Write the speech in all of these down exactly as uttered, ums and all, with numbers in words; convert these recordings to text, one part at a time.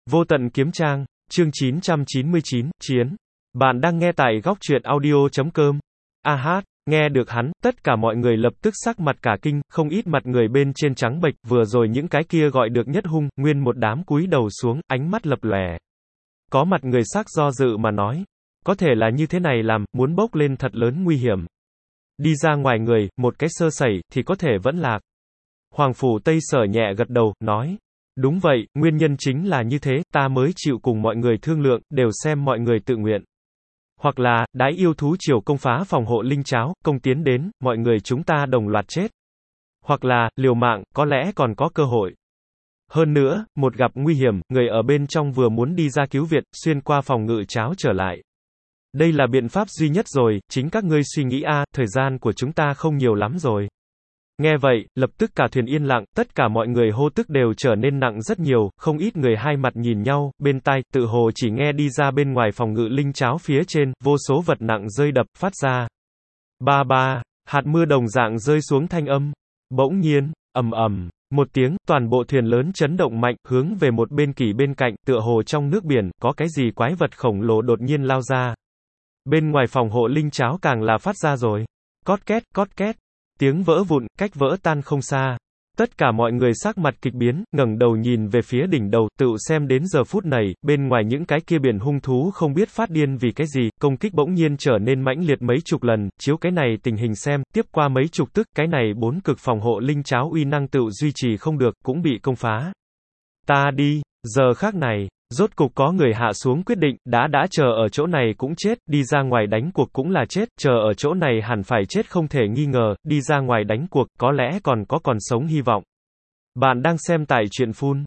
Vô tận kiếm trang, chương chín trăm chín mươi chín, chiến. Bạn đang nghe tại góc truyện audio chấm com. A hát, nghe được hắn, tất cả mọi người lập tức sắc mặt cả kinh, không ít mặt người bên trên trắng bệch, vừa rồi những cái kia gọi được nhất hung, nguyên một đám cúi đầu xuống, ánh mắt lập lòe. Có mặt người sắc do dự mà nói, có thể là như thế này làm, muốn bốc lên thật lớn nguy hiểm. Đi ra ngoài người, một cái sơ sẩy, thì có thể vẫn lạc. Hoàng phủ Tây Sở nhẹ gật đầu, nói. Đúng vậy, nguyên nhân chính là như thế, ta mới chịu cùng mọi người thương lượng, đều xem mọi người tự nguyện. Hoặc là, đái yêu thú triều công phá phòng hộ linh cháo, công tiến đến, mọi người chúng ta đồng loạt chết. Hoặc là, liều mạng, có lẽ còn có cơ hội. Hơn nữa, một gặp nguy hiểm, người ở bên trong vừa muốn đi ra cứu viện, xuyên qua phòng ngự cháo trở lại. Đây là biện pháp duy nhất rồi, chính các ngươi suy nghĩ a, thời gian của chúng ta không nhiều lắm rồi. Nghe vậy, lập tức cả thuyền yên lặng, tất cả mọi người hô tức đều trở nên nặng rất nhiều, không ít người hai mặt nhìn nhau, bên tai, tự hồ chỉ nghe đi ra bên ngoài phòng ngự linh cháo phía trên, vô số vật nặng rơi đập, phát ra. Ba ba, hạt mưa đồng dạng rơi xuống thanh âm. Bỗng nhiên, ầm ầm, một tiếng, toàn bộ thuyền lớn chấn động mạnh, hướng về một bên kỳ bên cạnh, tựa hồ trong nước biển, có cái gì quái vật khổng lồ đột nhiên lao ra. Bên ngoài phòng hộ linh cháo càng là phát ra rồi. Cót két, cót két. Tiếng vỡ vụn, cách vỡ tan không xa. Tất cả mọi người sắc mặt kịch biến, ngẩng đầu nhìn về phía đỉnh đầu, tự xem đến giờ phút này, bên ngoài những cái kia biển hung thú không biết phát điên vì cái gì, công kích bỗng nhiên trở nên mãnh liệt mấy chục lần, chiếu cái này tình hình xem, tiếp qua mấy chục tức, cái này bốn cực phòng hộ linh cháo uy năng tự duy trì không được, cũng bị công phá. Ta đi, giờ khác này. Rốt cục có người hạ xuống quyết định, đã đã chờ ở chỗ này cũng chết, đi ra ngoài đánh cuộc cũng là chết, chờ ở chỗ này hẳn phải chết không thể nghi ngờ, đi ra ngoài đánh cuộc, có lẽ còn có còn sống hy vọng. Bạn đang xem tại truyện phun.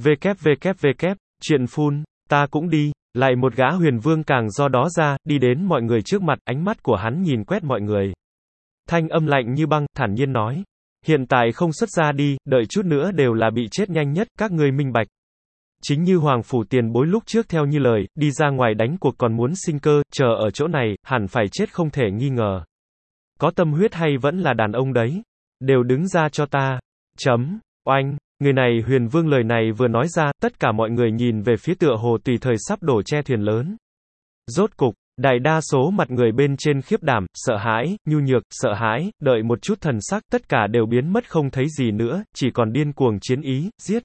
www, truyện phun, ta cũng đi, lại một gã huyền vương càng do đó ra, đi đến mọi người trước mặt, ánh mắt của hắn nhìn quét mọi người. Thanh âm lạnh như băng, thản nhiên nói. Hiện tại không xuất ra đi, đợi chút nữa đều là bị chết nhanh nhất, các ngươi minh bạch. Chính như Hoàng phủ tiền bối lúc trước theo như lời, đi ra ngoài đánh cuộc còn muốn sinh cơ, chờ ở chỗ này, hẳn phải chết không thể nghi ngờ. Có tâm huyết hay vẫn là đàn ông đấy? Đều đứng ra cho ta. Chấm. Oanh. Người này huyền vương lời này vừa nói ra, tất cả mọi người nhìn về phía tựa hồ tùy thời sắp đổ che thuyền lớn. Rốt cục, đại đa số mặt người bên trên khiếp đảm, sợ hãi, nhu nhược, sợ hãi, đợi một chút thần sắc, tất cả đều biến mất không thấy gì nữa, chỉ còn điên cuồng chiến ý, giết.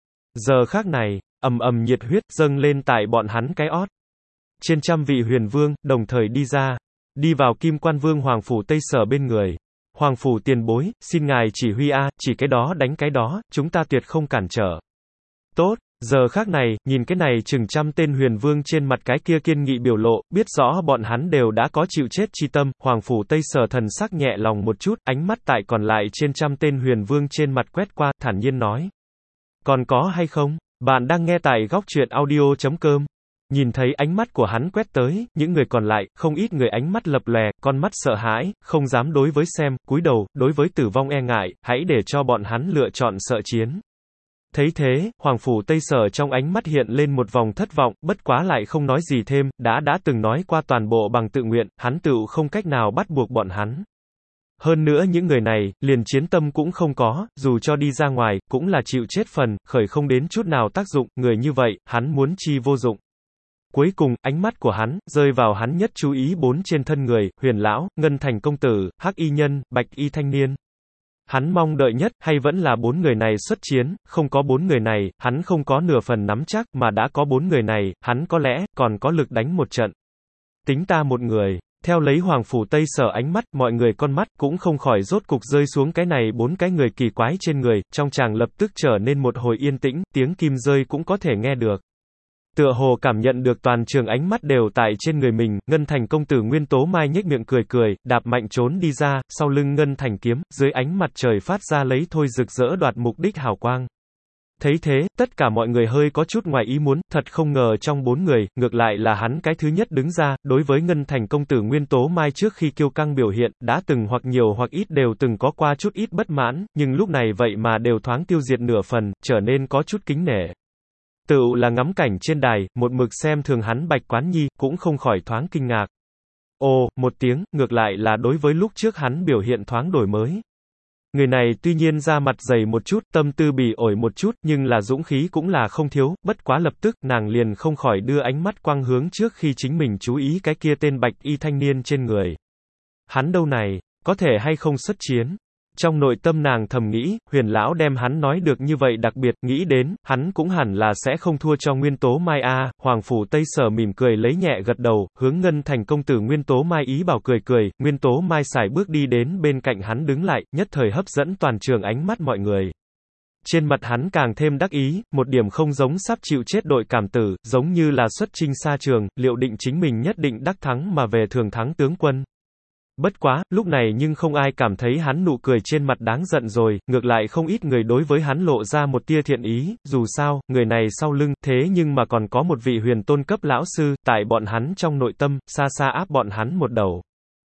Giờ khác này, ầm ầm nhiệt huyết dâng lên tại bọn hắn cái ót. Trên trăm vị huyền vương, đồng thời đi ra, đi vào Kim Quan Vương Hoàng phủ Tây Sở bên người. Hoàng phủ tiền bối, xin ngài chỉ huy a, chỉ cái đó đánh cái đó, chúng ta tuyệt không cản trở. Tốt, giờ khác này, nhìn cái này chừng trăm tên huyền vương trên mặt cái kia kiên nghị biểu lộ, biết rõ bọn hắn đều đã có chịu chết chi tâm, Hoàng phủ Tây Sở thần sắc nhẹ lòng một chút, ánh mắt tại còn lại trên trăm tên huyền vương trên mặt quét qua, thản nhiên nói. Còn có hay không? Bạn đang nghe tại góc truyện audio chấm com. Nhìn thấy ánh mắt của hắn quét tới, những người còn lại, không ít người ánh mắt lập lòe, con mắt sợ hãi, không dám đối với xem, cúi đầu, đối với tử vong e ngại, hãy để cho bọn hắn lựa chọn sợ chiến. Thấy thế, Hoàng phủ Tây Sở trong ánh mắt hiện lên một vòng thất vọng, bất quá lại không nói gì thêm, đã đã từng nói qua toàn bộ bằng tự nguyện, hắn tự không cách nào bắt buộc bọn hắn. Hơn nữa những người này, liền chiến tâm cũng không có, dù cho đi ra ngoài, cũng là chịu chết phần, khởi không đến chút nào tác dụng, người như vậy, hắn muốn chi vô dụng. Cuối cùng, ánh mắt của hắn, rơi vào hắn nhất chú ý bốn trên thân người, Huyền Lão, Ngân Thành Công Tử, Hắc Y Nhân, Bạch Y Thanh Niên. Hắn mong đợi nhất, hay vẫn là bốn người này xuất chiến, không có bốn người này, hắn không có nửa phần nắm chắc, mà đã có bốn người này, hắn có lẽ, còn có lực đánh một trận. Tính ta một người. Theo lấy Hoàng phủ Tây Sở ánh mắt, mọi người con mắt cũng không khỏi rốt cục rơi xuống cái này bốn cái người kỳ quái trên người, trong chàng lập tức trở nên một hồi yên tĩnh, tiếng kim rơi cũng có thể nghe được. Tựa hồ cảm nhận được toàn trường ánh mắt đều tại trên người mình, Ngân Thành Công Tử Nguyên Tố Mai nhếch miệng cười cười, đạp mạnh trốn đi ra, sau lưng Ngân Thành kiếm, dưới ánh mặt trời phát ra lấy thôi rực rỡ đoạt mục đích hào quang. Thấy thế, tất cả mọi người hơi có chút ngoài ý muốn, thật không ngờ trong bốn người, ngược lại là hắn cái thứ nhất đứng ra, đối với Ngân Thành Công Tử Nguyên Tố Mai trước khi kiêu căng biểu hiện, đã từng hoặc nhiều hoặc ít đều từng có qua chút ít bất mãn, nhưng lúc này vậy mà đều thoáng tiêu diệt nửa phần, trở nên có chút kính nể. Tựu là ngắm cảnh trên đài, một mực xem thường hắn Bạch Quán Nhi, cũng không khỏi thoáng kinh ngạc. Ồ, một tiếng, ngược lại là đối với lúc trước hắn biểu hiện thoáng đổi mới. Người này tuy nhiên da mặt dày một chút, tâm tư bỉ ổi một chút, nhưng là dũng khí cũng là không thiếu, bất quá lập tức, nàng liền không khỏi đưa ánh mắt quang hướng trước khi chính mình chú ý cái kia tên bạch y thanh niên trên người. Hắn đâu này, có thể hay không xuất chiến? Trong nội tâm nàng thầm nghĩ, Huyền lão đem hắn nói được như vậy đặc biệt, nghĩ đến, hắn cũng hẳn là sẽ không thua cho Nguyên Tố Mai a. Hoàng phủ Tây Sở mỉm cười lấy nhẹ gật đầu, hướng Ngân Thành công tử Nguyên Tố Mai ý bảo cười cười, Nguyên Tố Mai sải bước đi đến bên cạnh hắn đứng lại, nhất thời hấp dẫn toàn trường ánh mắt mọi người. Trên mặt hắn càng thêm đắc ý, một điểm không giống sắp chịu chết đội cảm tử, giống như là xuất chinh xa trường, liệu định chính mình nhất định đắc thắng mà về thường thắng tướng quân. Bất quá, lúc này nhưng không ai cảm thấy hắn nụ cười trên mặt đáng giận rồi, ngược lại không ít người đối với hắn lộ ra một tia thiện ý, dù sao, người này sau lưng, thế nhưng mà còn có một vị huyền tôn cấp lão sư, tại bọn hắn trong nội tâm, xa xa áp bọn hắn một đầu.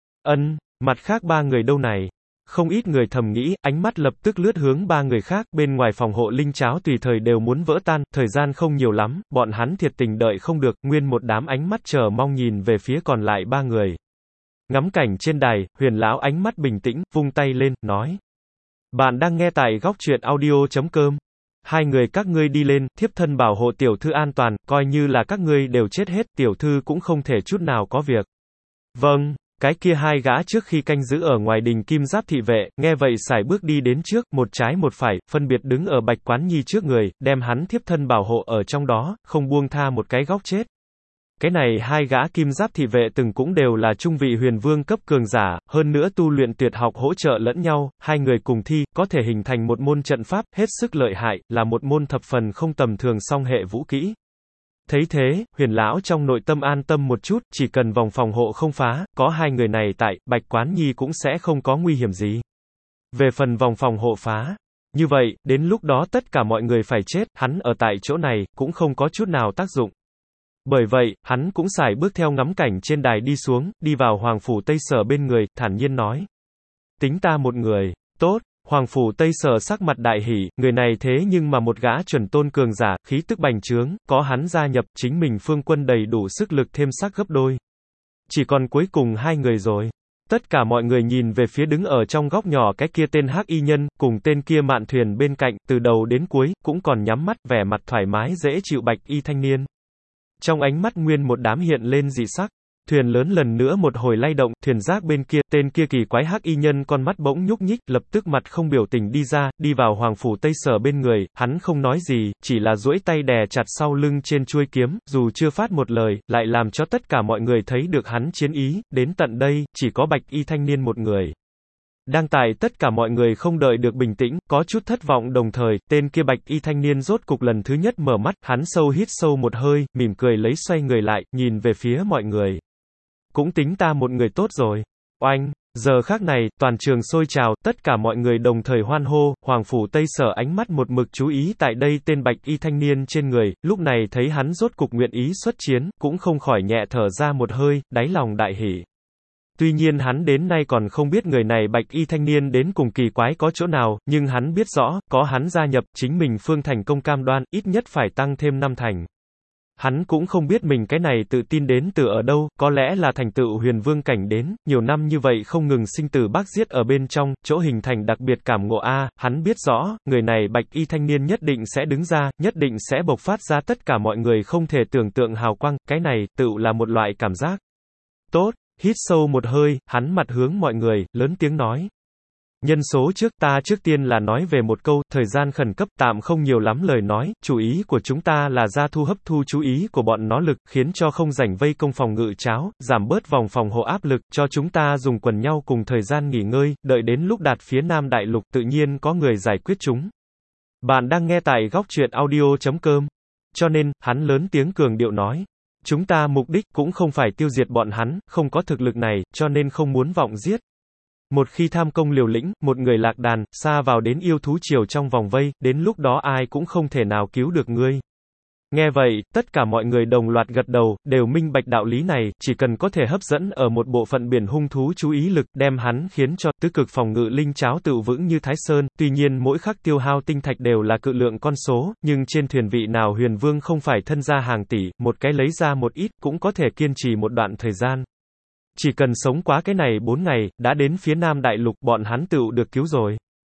Ân, mặt khác ba người đâu này? Không ít người thầm nghĩ, ánh mắt lập tức lướt hướng ba người khác, bên ngoài phòng hộ linh cháo tùy thời đều muốn vỡ tan, thời gian không nhiều lắm, bọn hắn thiệt tình đợi không được, nguyên một đám ánh mắt chờ mong nhìn về phía còn lại ba người. Ngắm cảnh trên đài, Huyền lão ánh mắt bình tĩnh, vung tay lên, nói. Bạn đang nghe tại góc truyện audio chấm com. Hai người các ngươi đi lên, thiếp thân bảo hộ tiểu thư an toàn, coi như là các ngươi đều chết hết, tiểu thư cũng không thể chút nào có việc. Vâng, cái kia hai gã trước khi canh giữ ở ngoài đình kim giáp thị vệ, nghe vậy sải bước đi đến trước, một trái một phải, phân biệt đứng ở Bạch Quán Nhi trước người, đem hắn thiếp thân bảo hộ ở trong đó, không buông tha một cái góc chết. Cái này hai gã kim giáp thị vệ từng cũng đều là trung vị huyền vương cấp cường giả, hơn nữa tu luyện tuyệt học hỗ trợ lẫn nhau, hai người cùng thi, có thể hình thành một môn trận pháp, hết sức lợi hại, là một môn thập phần không tầm thường song hệ vũ kỹ. Thấy thế, Huyền lão trong nội tâm an tâm một chút, chỉ cần vòng phòng hộ không phá, có hai người này tại, Bạch Quán Nhi cũng sẽ không có nguy hiểm gì. Về phần vòng phòng hộ phá, như vậy, đến lúc đó tất cả mọi người phải chết, hắn ở tại chỗ này, cũng không có chút nào tác dụng. Bởi vậy, hắn cũng sải bước theo ngắm cảnh trên đài đi xuống, đi vào Hoàng phủ Tây Sở bên người, thản nhiên nói. Tính ta một người, tốt, Hoàng phủ Tây Sở sắc mặt đại hỉ, người này thế nhưng mà một gã chuẩn tôn cường giả, khí tức bành trướng, có hắn gia nhập, chính mình phương quân đầy đủ sức lực thêm sắc gấp đôi. Chỉ còn cuối cùng hai người rồi. Tất cả mọi người nhìn về phía đứng ở trong góc nhỏ cái kia tên hắc y nhân, cùng tên kia mạn thuyền bên cạnh, từ đầu đến cuối, cũng còn nhắm mắt, vẻ mặt thoải mái dễ chịu bạch y thanh niên. Trong ánh mắt nguyên một đám hiện lên dị sắc, thuyền lớn lần nữa một hồi lay động, thuyền rác bên kia, tên kia kỳ quái hắc y nhân con mắt bỗng nhúc nhích, lập tức mặt không biểu tình đi ra, đi vào Hoàng phủ Tây Sở bên người, hắn không nói gì, chỉ là duỗi tay đè chặt sau lưng trên chuôi kiếm, dù chưa phát một lời, lại làm cho tất cả mọi người thấy được hắn chiến ý, đến tận đây, chỉ có bạch y thanh niên một người. Đang tại tất cả mọi người không đợi được bình tĩnh, có chút thất vọng đồng thời, tên kia bạch y thanh niên rốt cục lần thứ nhất mở mắt, hắn sâu hít sâu một hơi, mỉm cười lấy xoay người lại, nhìn về phía mọi người. Cũng tính ta một người tốt rồi. Oanh, giờ khác này, toàn trường sôi trào, tất cả mọi người đồng thời hoan hô, Hoàng phủ Tây Sở ánh mắt một mực chú ý tại đây tên bạch y thanh niên trên người, lúc này thấy hắn rốt cục nguyện ý xuất chiến, cũng không khỏi nhẹ thở ra một hơi, đáy lòng đại hỉ. Tuy nhiên hắn đến nay còn không biết người này bạch y thanh niên đến cùng kỳ quái có chỗ nào, nhưng hắn biết rõ, có hắn gia nhập, chính mình phương thành công cam đoan, ít nhất phải tăng thêm năm thành. Hắn cũng không biết mình cái này tự tin đến từ ở đâu, có lẽ là thành tựu huyền vương cảnh đến, nhiều năm như vậy không ngừng sinh tử bác giết ở bên trong, chỗ hình thành đặc biệt cảm ngộ a, hắn biết rõ, người này bạch y thanh niên nhất định sẽ đứng ra, nhất định sẽ bộc phát ra tất cả mọi người không thể tưởng tượng hào quang, cái này, tựu là một loại cảm giác. Tốt. Hít sâu một hơi, hắn mặt hướng mọi người, lớn tiếng nói. Nhân số trước, ta trước tiên là nói về một câu, thời gian khẩn cấp, tạm không nhiều lắm lời nói, chủ ý của chúng ta là ra thu hấp thu chú ý của bọn nó lực, khiến cho không rảnh vây công phòng ngự cháo, giảm bớt vòng phòng hộ áp lực, cho chúng ta dùng quần nhau cùng thời gian nghỉ ngơi, đợi đến lúc đạt phía Nam Đại Lục, tự nhiên có người giải quyết chúng. Bạn đang nghe tại góc truyện audio chấm com. Cho nên, hắn lớn tiếng cường điệu nói. Chúng ta mục đích cũng không phải tiêu diệt bọn hắn, không có thực lực này, cho nên không muốn vọng giết. Một khi tham công liều lĩnh, một người lạc đàn, xa vào đến yêu thú triều trong vòng vây, đến lúc đó ai cũng không thể nào cứu được ngươi. Nghe vậy, tất cả mọi người đồng loạt gật đầu, đều minh bạch đạo lý này, chỉ cần có thể hấp dẫn ở một bộ phận biển hung thú chú ý lực, đem hắn khiến cho tứ cực phòng ngự linh cháo tự vững như Thái Sơn, tuy nhiên mỗi khắc tiêu hao tinh thạch đều là cự lượng con số, nhưng trên thuyền vị nào huyền vương không phải thân gia hàng tỷ, một cái lấy ra một ít, cũng có thể kiên trì một đoạn thời gian. Chỉ cần sống quá cái này bốn ngày, đã đến phía Nam Đại Lục, bọn hắn tự được cứu rồi.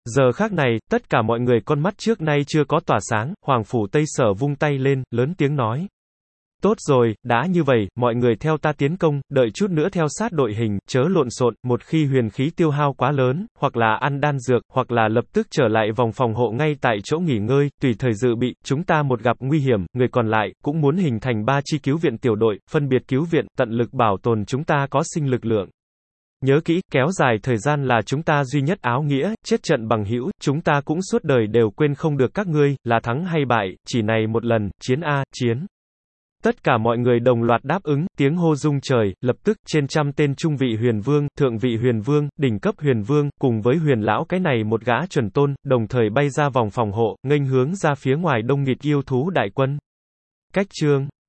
Giờ khắc này, tất cả mọi người con mắt trước nay chưa có tỏa sáng, Hoàng Phủ Tây Sở vung tay lên, lớn tiếng nói. Tốt rồi, đã như vậy, mọi người theo ta tiến công, đợi chút nữa theo sát đội hình, chớ lộn xộn, một khi huyền khí tiêu hao quá lớn, hoặc là ăn đan dược, hoặc là lập tức trở lại vòng phòng hộ ngay tại chỗ nghỉ ngơi, tùy thời dự bị, chúng ta một gặp nguy hiểm, người còn lại, cũng muốn hình thành ba chi cứu viện tiểu đội, phân biệt cứu viện, tận lực bảo tồn chúng ta có sinh lực lượng. Nhớ kỹ, kéo dài thời gian là chúng ta duy nhất áo nghĩa, chết trận bằng hữu, chúng ta cũng suốt đời đều quên không được các ngươi, là thắng hay bại, chỉ này một lần, chiến a, chiến. Tất cả mọi người đồng loạt đáp ứng, tiếng hô rung trời, lập tức, trên trăm tên trung vị huyền vương, thượng vị huyền vương, đỉnh cấp huyền vương, cùng với huyền lão cái này một gã chuẩn tôn, đồng thời bay ra vòng phòng hộ, nghênh hướng ra phía ngoài đông nghịt yêu thú đại quân. Cách chương